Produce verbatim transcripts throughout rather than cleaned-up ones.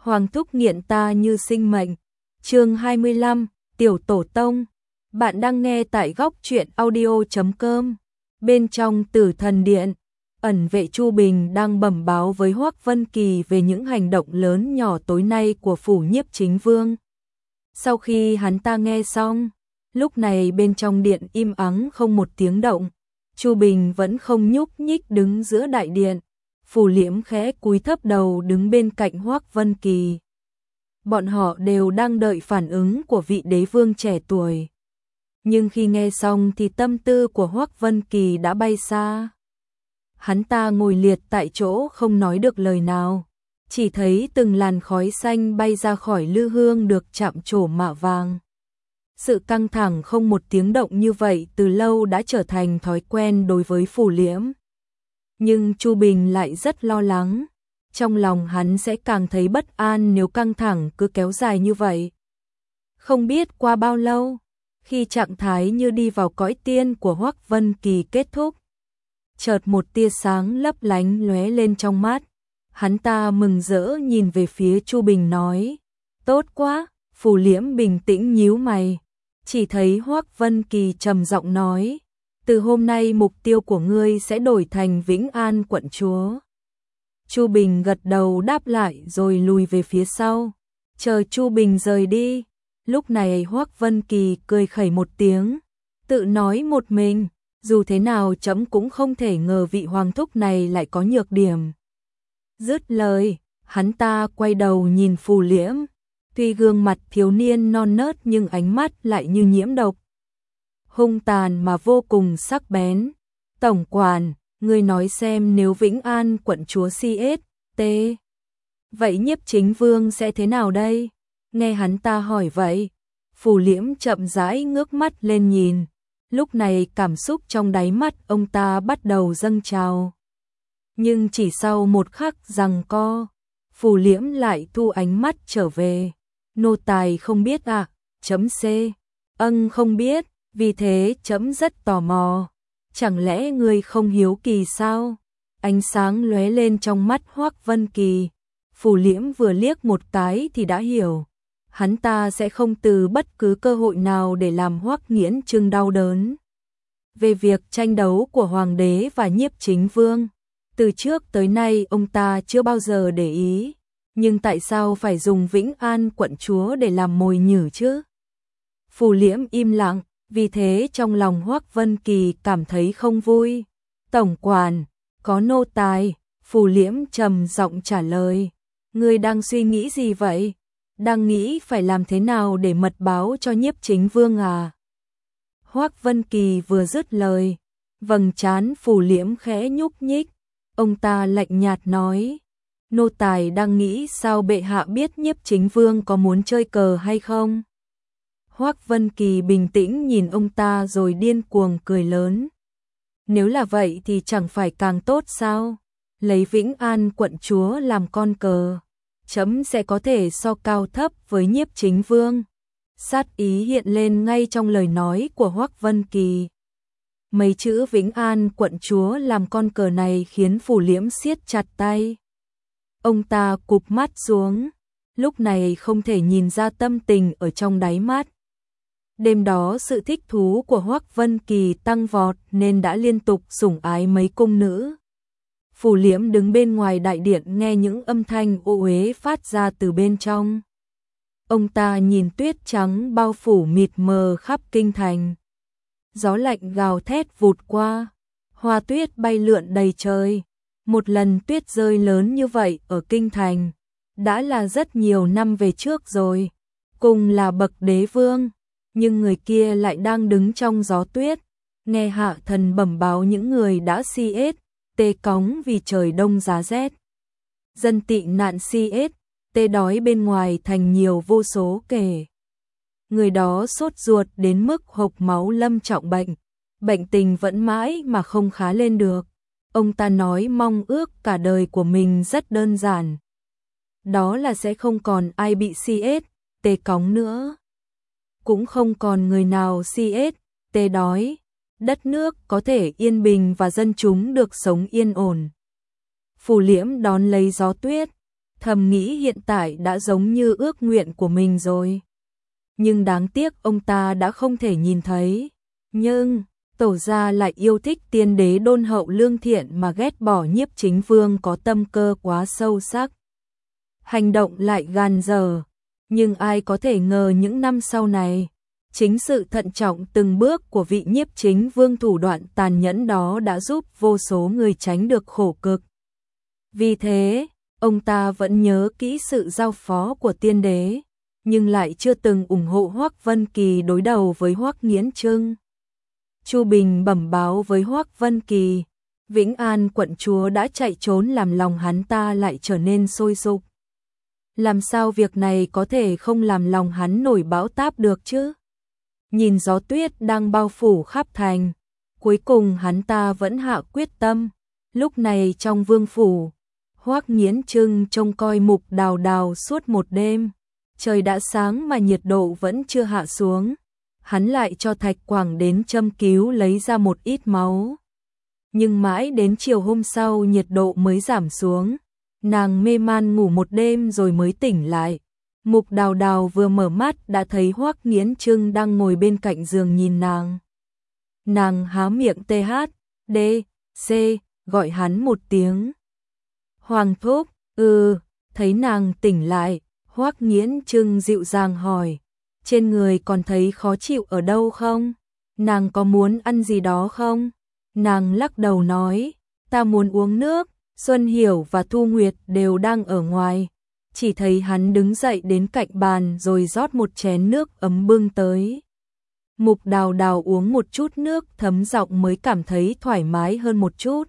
Hoàng thúc nghiện ta như sinh mệnh. Chương hai mươi lăm, Tiểu Tổ Tông. Bạn đang nghe tại góc truyện audio chấm com. Bên trong Tử Thần Điện, ẩn vệ Chu Bình đang bẩm báo với Hoắc Vân Kỳ về những hành động lớn nhỏ tối nay của phủ Nhiếp Chính Vương. Sau khi hắn ta nghe xong, lúc này bên trong điện im ắng không một tiếng động. Chu Bình vẫn không nhúc nhích đứng giữa đại điện. Phủ Liễm khẽ cúi thấp đầu đứng bên cạnh Hoắc Vân Kỳ. Bọn họ đều đang đợi phản ứng của vị đế vương trẻ tuổi. Nhưng khi nghe xong thì tâm tư của Hoắc Vân Kỳ đã bay xa. Hắn ta ngồi liệt tại chỗ không nói được lời nào. Chỉ thấy từng làn khói xanh bay ra khỏi lư hương được chạm trổ mạ vàng. Sự căng thẳng không một tiếng động như vậy từ lâu đã trở thành thói quen đối với Phủ Liễm. Nhưng Chu Bình lại rất lo lắng. Trong lòng hắn sẽ càng thấy bất an nếu căng thẳng cứ kéo dài như vậy. Không biết qua bao lâu, khi trạng thái như đi vào cõi tiên của Hoắc Vân Kỳ kết thúc, chợt một tia sáng lấp lánh lóe lên trong mắt. Hắn ta mừng rỡ nhìn về phía Chu Bình nói, tốt quá. Phủ Liễm bình tĩnh nhíu mày. Chỉ thấy Hoắc Vân Kỳ trầm giọng nói, từ hôm nay mục tiêu của ngươi sẽ đổi thành Vĩnh An quận chúa. Chu Bình gật đầu đáp lại rồi lùi về phía sau. Chờ Chu Bình rời đi, lúc này Hoắc Vân Kỳ cười khẩy một tiếng, tự nói một mình, dù thế nào trẫm cũng không thể ngờ vị hoàng thúc này lại có nhược điểm. Dứt lời, hắn ta quay đầu nhìn Phủ Liễm, tuy gương mặt thiếu niên non nớt nhưng ánh mắt lại như nhiễm độc. Hung tàn mà vô cùng sắc bén. Tổng quản, ngươi nói xem nếu Vĩnh An quận chúa xê ét tê, vậy Nhiếp Chính Vương sẽ thế nào đây? Nghe hắn ta hỏi vậy, Phủ Liễm chậm rãi ngước mắt lên nhìn. Lúc này cảm xúc trong đáy mắt ông ta bắt đầu dâng trào. Nhưng chỉ sau một khắc giằng co, Phủ Liễm lại thu ánh mắt trở về. Nô tài không biết à? Chấm C. Âng không biết, vì thế chấm rất tò mò. Chẳng lẽ ngươi không hiếu kỳ sao? Ánh sáng lóe lên trong mắt Hoắc Vân Kỳ. Phủ Liễm vừa liếc một cái thì đã hiểu. Hắn ta sẽ không từ bất cứ cơ hội nào để làm Hoắc Nghiễn Trưng đau đớn. Về việc tranh đấu của Hoàng đế và Nhiếp Chính Vương, từ trước tới nay ông ta chưa bao giờ để ý. Nhưng tại sao phải dùng Vĩnh An quận chúa để làm mồi nhử chứ? Phủ Liễm im lặng, vì thế trong lòng Hoắc Vân Kỳ cảm thấy không vui. Tổng quản, có nô tài. Phủ Liễm trầm giọng trả lời. Ngươi đang suy nghĩ gì vậy? Đang nghĩ phải làm thế nào để mật báo cho Nhiếp Chính Vương à? Hoắc Vân Kỳ vừa dứt lời, vầng trán Phủ Liễm khẽ nhúc nhích. Ông ta lạnh nhạt nói, nô tài đang nghĩ sao bệ hạ biết Nhiếp Chính Vương có muốn chơi cờ hay không? Hoắc Vân Kỳ bình tĩnh nhìn ông ta rồi điên cuồng cười lớn. Nếu là vậy thì chẳng phải càng tốt sao? Lấy Vĩnh An quận chúa làm con cờ, chấm sẽ có thể so cao thấp với Nhiếp Chính Vương. Sát ý hiện lên ngay trong lời nói của Hoắc Vân Kỳ. Mấy chữ Vĩnh An quận chúa làm con cờ này khiến Phủ Liễm siết chặt tay. Ông ta cụp mắt xuống, lúc này không thể nhìn ra tâm tình ở trong đáy mắt. Đêm đó sự thích thú của Hoắc Vân Kỳ tăng vọt nên đã liên tục sủng ái mấy cung nữ. Phủ Liễm đứng bên ngoài đại điện nghe những âm thanh ô uế phát ra từ bên trong. Ông ta nhìn tuyết trắng bao phủ mịt mờ khắp kinh thành. Gió lạnh gào thét vụt qua, hoa tuyết bay lượn đầy trời. Một lần tuyết rơi lớn như vậy ở kinh thành đã là rất nhiều năm về trước rồi. Cùng là bậc đế vương, nhưng người kia lại đang đứng trong gió tuyết, nghe hạ thần bẩm báo những người đã xê ét tê cóng vì trời đông giá rét. Dân tị nạn xê ét tê đói bên ngoài thành nhiều vô số kể. Người đó sốt ruột đến mức hộc máu lâm trọng bệnh, bệnh tình vẫn mãi mà không khá lên được. Ông ta nói mong ước cả đời của mình rất đơn giản. Đó là sẽ không còn ai bị xê ét tê cóng nữa. Cũng không còn người nào xê ét tê đói. Đất nước có thể yên bình và dân chúng được sống yên ổn. Phủ Liễm đón lấy gió tuyết, thầm nghĩ hiện tại đã giống như ước nguyện của mình rồi. Nhưng đáng tiếc ông ta đã không thể nhìn thấy. Nhưng, tổ gia lại yêu thích tiên đế đôn hậu lương thiện mà ghét bỏ Nhiếp Chính Vương có tâm cơ quá sâu sắc. Hành động lại gan dở. Nhưng ai có thể ngờ những năm sau này, chính sự thận trọng từng bước của vị Nhiếp Chính Vương thủ đoạn tàn nhẫn đó đã giúp vô số người tránh được khổ cực. Vì thế, ông ta vẫn nhớ kỹ sự giao phó của tiên đế, nhưng lại chưa từng ủng hộ Hoắc Vân Kỳ đối đầu với Hoắc Nghiễn Trưng. Chu Bình bẩm báo với Hoắc Vân Kỳ, Vĩnh An quận chúa đã chạy trốn làm lòng hắn ta lại trở nên sôi sục. Làm sao việc này có thể không làm lòng hắn nổi bão táp được chứ? Nhìn gió tuyết đang bao phủ khắp thành, cuối cùng hắn ta vẫn hạ quyết tâm. Lúc này trong vương phủ, Hoắc Nghiễn Trưng trông coi Mục Đào Đào suốt một đêm. Trời đã sáng mà nhiệt độ vẫn chưa hạ xuống. Hắn lại cho Thạch Quảng đến châm cứu lấy ra một ít máu. Nhưng mãi đến chiều hôm sau nhiệt độ mới giảm xuống. Nàng mê man ngủ một đêm rồi mới tỉnh lại. Mục Đào Đào vừa mở mắt đã thấy Hoắc Nghiễn Trưng đang ngồi bên cạnh giường nhìn nàng. Nàng há miệng tê hát, đê, xê, gọi hắn một tiếng. Hoàng thúc, ừ, thấy nàng tỉnh lại, Hoắc Nghiễn Trưng dịu dàng hỏi, trên người còn thấy khó chịu ở đâu không? Nàng có muốn ăn gì đó không? Nàng lắc đầu nói, ta muốn uống nước. Xuân Hiểu và Thu Nguyệt đều đang ở ngoài, chỉ thấy hắn đứng dậy đến cạnh bàn rồi rót một chén nước ấm bưng tới. Mục Đào Đào uống một chút nước thấm giọng mới cảm thấy thoải mái hơn một chút.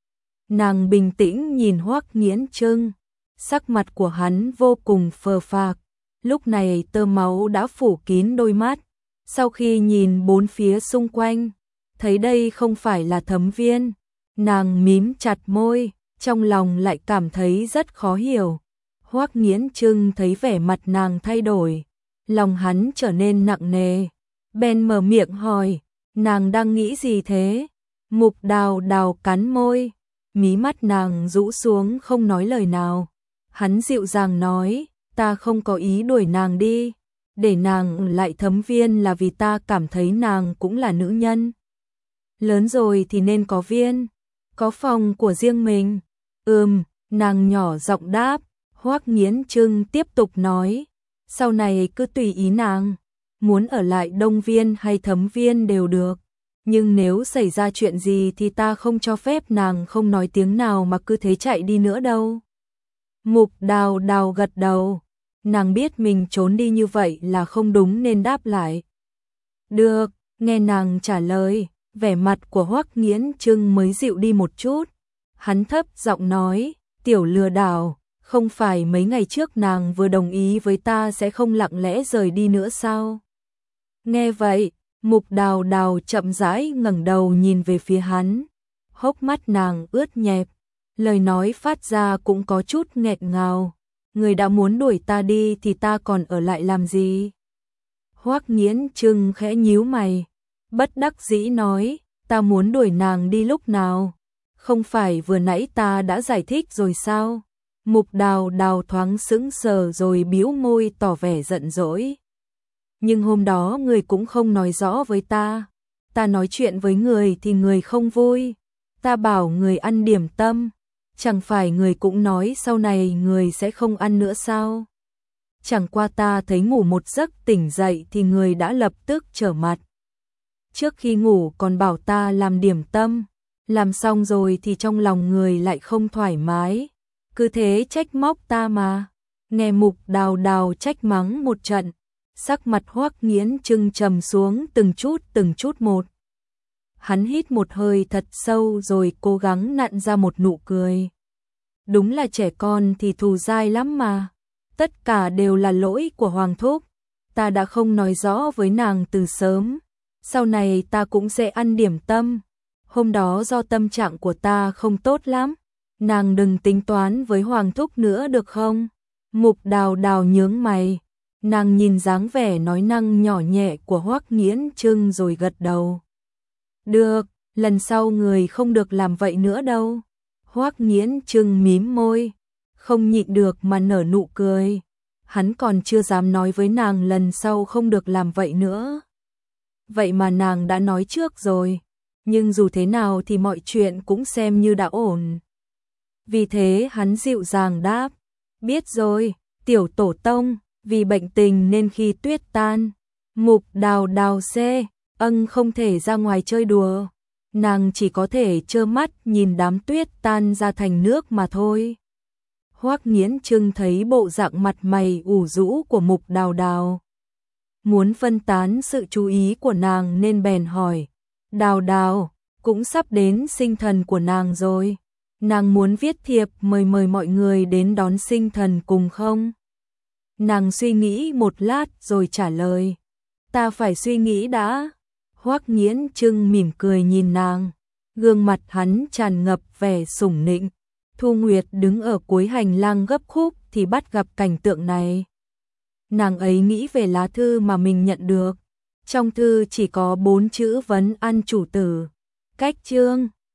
Nàng bình tĩnh nhìn Hoắc Nghiễn Trưng, sắc mặt của hắn vô cùng phờ phạc, lúc này tơ máu đã phủ kín đôi mắt. Sau khi nhìn bốn phía xung quanh, thấy đây không phải là Thấm Viên, nàng mím chặt môi, trong lòng lại cảm thấy rất khó hiểu. Hoắc Nghiễn Trưng thấy vẻ mặt nàng thay đổi, lòng hắn trở nên nặng nề, bèn mở miệng hỏi, nàng đang nghĩ gì thế? Mục Đào Đào cắn môi, mí mắt nàng rũ xuống không nói lời nào. Hắn dịu dàng nói, ta không có ý đuổi nàng đi, để nàng lại Thấm Viên là vì ta cảm thấy nàng cũng là nữ nhân. Lớn rồi thì nên có viên, có phòng của riêng mình. Ừm, nàng nhỏ giọng đáp. Hoắc Nghiễn Trưng tiếp tục nói, sau này cứ tùy ý nàng, muốn ở lại Đông Viên hay Thấm Viên đều được, nhưng nếu xảy ra chuyện gì thì ta không cho phép nàng không nói tiếng nào mà cứ thế chạy đi nữa đâu. Mục Đào Đào gật đầu, nàng biết mình trốn đi như vậy là không đúng nên đáp lại. Được, nghe nàng trả lời, vẻ mặt của Hoắc Nghiễn Trưng mới dịu đi một chút. Hắn thấp giọng nói, tiểu lừa đảo, không phải mấy ngày trước nàng vừa đồng ý với ta sẽ không lặng lẽ rời đi nữa sao? Nghe vậy, Mục Đào Đào chậm rãi ngẩng đầu nhìn về phía hắn, hốc mắt nàng ướt nhẹp, lời nói phát ra cũng có chút nghẹn ngào. Người đã muốn đuổi ta đi thì ta còn ở lại làm gì? Hoắc Nghiễn Trưng khẽ nhíu mày, bất đắc dĩ nói, ta muốn đuổi nàng đi lúc nào? Không phải vừa nãy ta đã giải thích rồi sao? Mục Đào Đào thoáng sững sờ rồi bĩu môi tỏ vẻ giận dỗi. Nhưng hôm đó người cũng không nói rõ với ta. Ta nói chuyện với người thì người không vui. Ta bảo người ăn điểm tâm. Chẳng phải người cũng nói sau này người sẽ không ăn nữa sao? Chẳng qua ta thấy ngủ một giấc tỉnh dậy thì người đã lập tức trở mặt. Trước khi ngủ còn bảo ta làm điểm tâm. Làm xong rồi thì trong lòng người lại không thoải mái. Cứ thế trách móc ta mà. Nghe Mục Đào Đào trách mắng một trận, sắc mặt Hoắc Nghiễn Trưng trầm xuống từng chút từng chút một. Hắn hít một hơi thật sâu rồi cố gắng nặn ra một nụ cười. Đúng là trẻ con thì thù dai lắm mà. Tất cả đều là lỗi của Hoàng thúc. Ta đã không nói rõ với nàng từ sớm. Sau này ta cũng sẽ ăn điểm tâm. Hôm đó do tâm trạng của ta không tốt lắm. Nàng đừng tính toán với Hoàng thúc nữa được không? Mục Đào Đào nhướng mày. Nàng nhìn dáng vẻ nói năng nhỏ nhẹ của Hoắc Nghiễn Trưng rồi gật đầu. Được, lần sau người không được làm vậy nữa đâu. Hoắc Nghiễn Trưng mím môi. không nhịn được mà nở nụ cười. Hắn còn chưa dám nói với nàng lần sau không được làm vậy nữa. Vậy mà nàng đã nói trước rồi, nhưng dù thế nào thì mọi chuyện cũng xem như đã ổn. Vì thế hắn dịu dàng đáp, biết rồi, tiểu tổ tông, vì bệnh tình nên khi tuyết tan, Mục Đào Đào xê, ân không thể ra ngoài chơi đùa, nàng chỉ có thể trơ mắt nhìn đám tuyết tan ra thành nước mà thôi. Hoắc Nghiễn Trưng thấy bộ dạng mặt mày ủ rũ của Mục Đào Đào, muốn phân tán sự chú ý của nàng nên bèn hỏi, Đào Đào, cũng sắp đến sinh thần của nàng rồi, nàng muốn viết thiệp mời mời mọi người đến đón sinh thần cùng không? Nàng suy nghĩ một lát rồi trả lời, ta phải suy nghĩ đã. Hoắc Nghiễn Trưng mỉm cười nhìn nàng, gương mặt hắn tràn ngập vẻ sủng nịnh. Thu Nguyệt đứng ở cuối hành lang gấp khúc thì bắt gặp cảnh tượng này. Nàng ấy nghĩ về lá thư mà mình nhận được. Trong thư chỉ có bốn chữ vấn an chủ tử. Cách chương